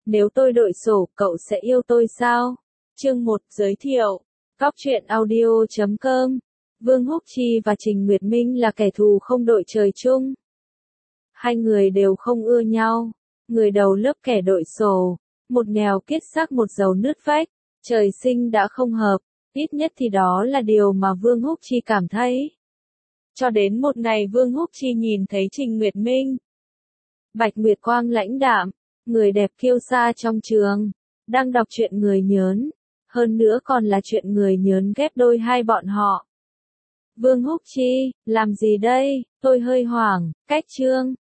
Nếu tôi đội sổ, cậu sẽ yêu tôi sao? Chương 1 giới thiệu. Cóc truyện audio.com. Vương Húc Chi và Trình Nguyệt Minh là kẻ thù không đội trời chung. Hai người đều không ưa nhau. Người đầu lớp kẻ đội sổ, một nghèo kiết xác một giàu nứt vách, trời sinh đã không hợp, ít nhất thì đó là điều mà Vương Húc Chi cảm thấy. Cho đến một ngày Vương Húc Chi nhìn thấy Trình Nguyệt Minh. Bạch Nguyệt Quang lãnh đạm, người đẹp kiêu sa trong trường, đang đọc truyện Người Nhớn, hơn nữa còn là chuyện Người Nhớn ghép đôi hai bọn họ. Vương Húc Chi, làm gì đây? Tôi hơi hoảng, cách chương.